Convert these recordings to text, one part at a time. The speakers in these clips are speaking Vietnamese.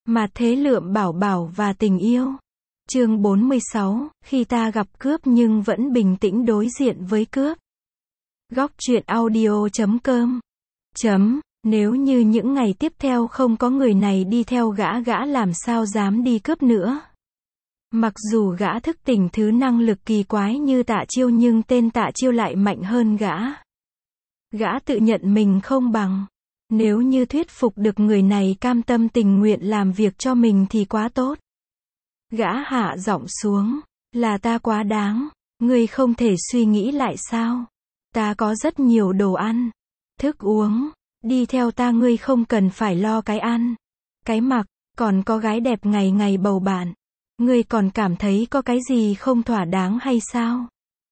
Mà thế lượm bảo bảo và tình yêu. Chương 46, khi ta gặp cướp nhưng vẫn bình tĩnh đối diện với cướp. Góc truyện audio.com. Nếu như những ngày tiếp theo không có người này đi theo gã làm sao dám đi cướp nữa. Mặc dù gã thức tỉnh thứ năng lực kỳ quái như Tạ Chiêu nhưng tên Tạ Chiêu lại mạnh hơn gã. Gã tự nhận mình không bằng. Nếu như thuyết phục được người này cam tâm tình nguyện làm việc cho mình thì quá tốt. Gã hạ giọng xuống, là ta quá đáng, ngươi không thể suy nghĩ lại sao? Ta có rất nhiều đồ ăn, thức uống, đi theo ta ngươi không cần phải lo cái ăn, cái mặc, còn có gái đẹp ngày ngày bầu bạn. Ngươi còn cảm thấy có cái gì không thỏa đáng hay sao?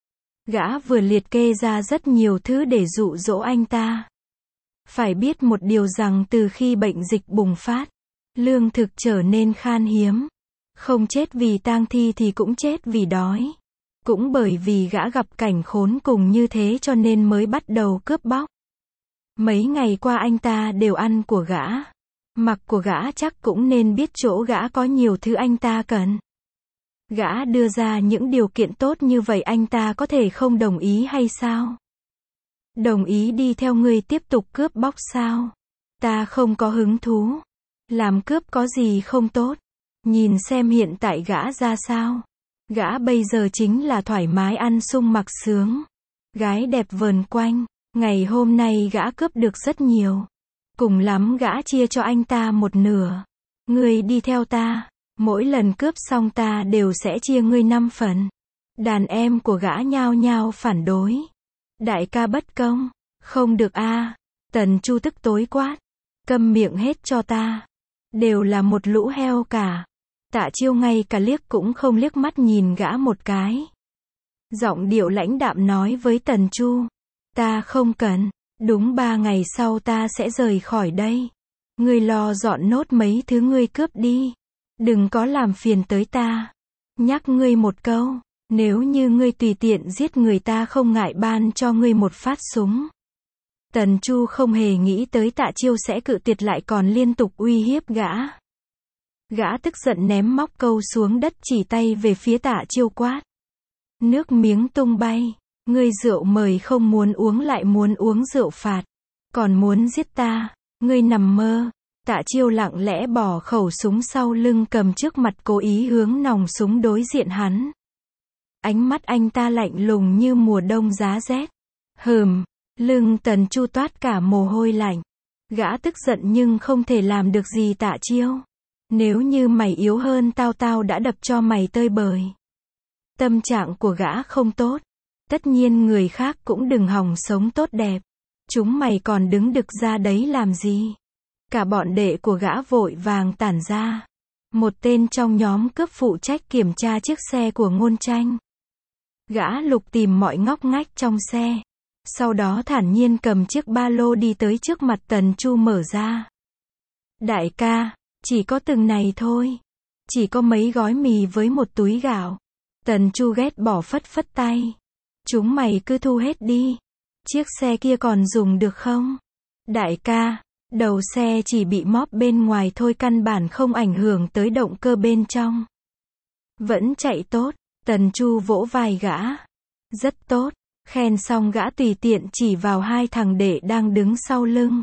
Gã vừa liệt kê ra rất nhiều thứ để dụ dỗ anh ta. Phải biết một điều rằng từ khi bệnh dịch bùng phát, lương thực trở nên khan hiếm. Không chết vì tang thi thì cũng chết vì đói. Cũng bởi vì gã gặp cảnh khốn cùng như thế cho nên mới bắt đầu cướp bóc. Mấy ngày qua anh ta đều ăn của gã. Mặc của gã chắc cũng nên biết chỗ gã có nhiều thứ anh ta cần. Gã đưa ra những điều kiện tốt như vậy anh ta có thể không đồng ý hay sao? Đồng ý đi theo ngươi tiếp tục cướp bóc sao? Ta không có hứng thú. Làm cướp có gì không tốt. Nhìn xem hiện tại gã ra sao. Gã bây giờ chính là thoải mái ăn sung mặc sướng. Gái đẹp vờn quanh. Ngày hôm nay gã cướp được rất nhiều. Cùng lắm gã chia cho anh ta một nửa. Ngươi đi theo ta. Mỗi lần cướp xong ta đều sẽ chia ngươi 5 phần. Đàn em của gã nhao nhao phản đối. Đại ca bất công. Không được a. Tần Chu tức tối quát. Câm miệng hết cho ta. Đều là một lũ heo cả. Tạ Chiêu ngay cả liếc cũng không liếc mắt nhìn gã một cái. Giọng điệu lãnh đạm nói với Tần Chu. Ta không cần. Đúng 3 ngày sau ta sẽ rời khỏi đây. Ngươi lo dọn nốt mấy thứ ngươi cướp đi. Đừng có làm phiền tới ta. Nhắc ngươi một câu. Nếu như ngươi tùy tiện giết người ta không ngại ban cho ngươi một phát súng. Tần Chu không hề nghĩ tới Tạ Chiêu sẽ cự tuyệt lại còn liên tục uy hiếp gã. Gã tức giận ném móc câu xuống đất chỉ tay về phía Tạ Chiêu quát. Nước miếng tung bay. Ngươi rượu mời không muốn uống lại muốn uống rượu phạt. Còn muốn giết ta. Ngươi nằm mơ. Tạ Chiêu lặng lẽ bỏ khẩu súng sau lưng cầm trước mặt cố ý hướng nòng súng đối diện hắn. Ánh mắt anh ta lạnh lùng như mùa đông giá rét. Lưng Tần Chu toát cả mồ hôi lạnh. Gã tức giận nhưng không thể làm được gì Tạ Chiêu. Nếu như mày yếu hơn tao đã đập cho mày tơi bời. Tâm trạng của gã không tốt. Tất nhiên người khác cũng đừng hòng sống tốt đẹp. Chúng mày còn đứng đực ra đấy làm gì? Cả bọn đệ của gã vội vàng tản ra. Một tên trong nhóm cướp phụ trách kiểm tra chiếc xe của Ngôn Tranh. Gã lục tìm mọi ngóc ngách trong xe. Sau đó thản nhiên cầm chiếc ba lô đi tới trước mặt Tần Chu mở ra. Đại ca, chỉ có từng này thôi. Chỉ có mấy gói mì với một túi gạo. Tần Chu ghét bỏ phất phất tay. Chúng mày cứ thu hết đi. Chiếc xe kia còn dùng được không? Đại ca, đầu xe chỉ bị móp bên ngoài thôi căn bản không ảnh hưởng tới động cơ bên trong. Vẫn chạy tốt. Tần Chu vỗ vai gã. Rất tốt. Khen xong gã tùy tiện chỉ vào 2 thằng đệ đang đứng sau lưng.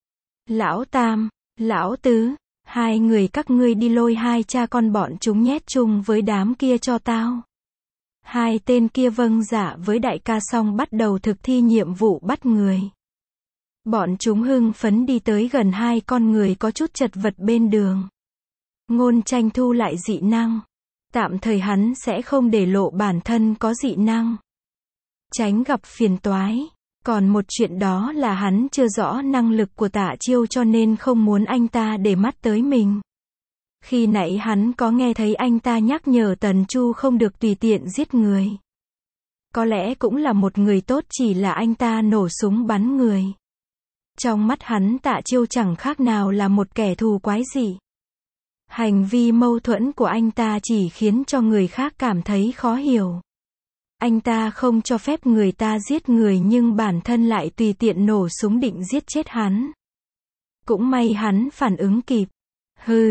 Lão Tam, Lão Tứ, 2 người các ngươi đi lôi 2 cha con bọn chúng nhét chung với đám kia cho tao. 2 tên kia vâng dạ với đại ca xong bắt đầu thực thi nhiệm vụ bắt người. Bọn chúng hưng phấn đi tới gần 2 con người có chút chật vật bên đường. Ngôn Tranh thu lại dị năng. Tạm thời hắn sẽ không để lộ bản thân có dị năng. Tránh gặp phiền toái. Còn một chuyện đó là hắn chưa rõ năng lực của Tạ Chiêu cho nên không muốn anh ta để mắt tới mình. Khi nãy hắn có nghe thấy anh ta nhắc nhở Tần Chu không được tùy tiện giết người. Có lẽ cũng là một người tốt chỉ là anh ta nổ súng bắn người. Trong mắt hắn Tạ Chiêu chẳng khác nào là một kẻ thù quái dị. Hành vi mâu thuẫn của anh ta chỉ khiến cho người khác cảm thấy khó hiểu. Anh ta không cho phép người ta giết người nhưng bản thân lại tùy tiện nổ súng định giết chết hắn. Cũng may hắn phản ứng kịp.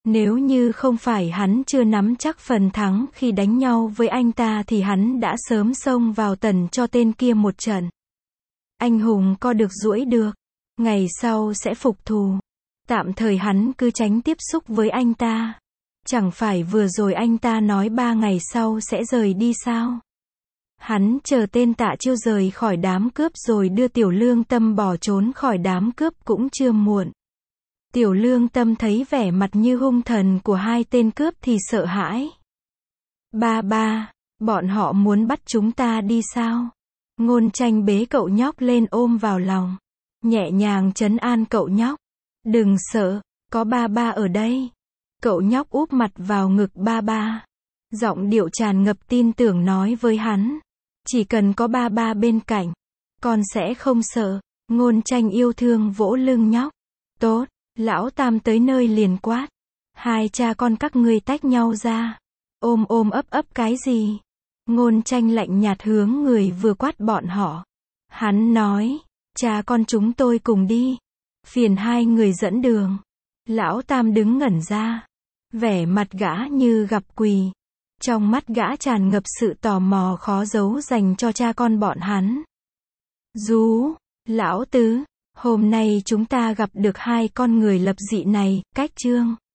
Nếu như không phải hắn chưa nắm chắc phần thắng khi đánh nhau với anh ta thì hắn đã sớm xông vào tần cho tên kia một trận. Anh hùng co được duỗi được, ngày sau sẽ phục thù. Tạm thời hắn cứ tránh tiếp xúc với anh ta. Chẳng phải vừa rồi anh ta nói 3 ngày sau sẽ rời đi sao? Hắn chờ tên Tạ Chiêu rời khỏi đám cướp rồi đưa Tiểu Lương Tâm bỏ trốn khỏi đám cướp cũng chưa muộn. Tiểu Lương Tâm thấy vẻ mặt như hung thần của hai tên cướp thì sợ hãi. Ba, bọn họ muốn bắt chúng ta đi sao? Ngôn Tranh bế cậu nhóc lên ôm vào lòng. Nhẹ nhàng trấn an cậu nhóc. Đừng sợ, có ba ở đây. Cậu nhóc úp mặt vào ngực ba. Giọng điệu tràn ngập tin tưởng nói với hắn. Chỉ cần có ba bên cạnh, con sẽ không sợ. Ngôn Tranh yêu thương vỗ lưng nhóc. Tốt, lão Tam tới nơi liền quát. Hai cha con các ngươi tách nhau ra. Ôm ấp cái gì? Ngôn Tranh lạnh nhạt hướng người vừa quát bọn họ. Hắn nói, cha con chúng tôi cùng đi. Phiền hai người dẫn đường. Lão Tam đứng ngẩn ra. Vẻ mặt gã như gặp quỷ. Trong mắt gã tràn ngập sự tò mò khó giấu dành cho cha con bọn hắn. Rú, lão tứ, hôm nay chúng ta gặp được hai con người lập dị này, cách chương.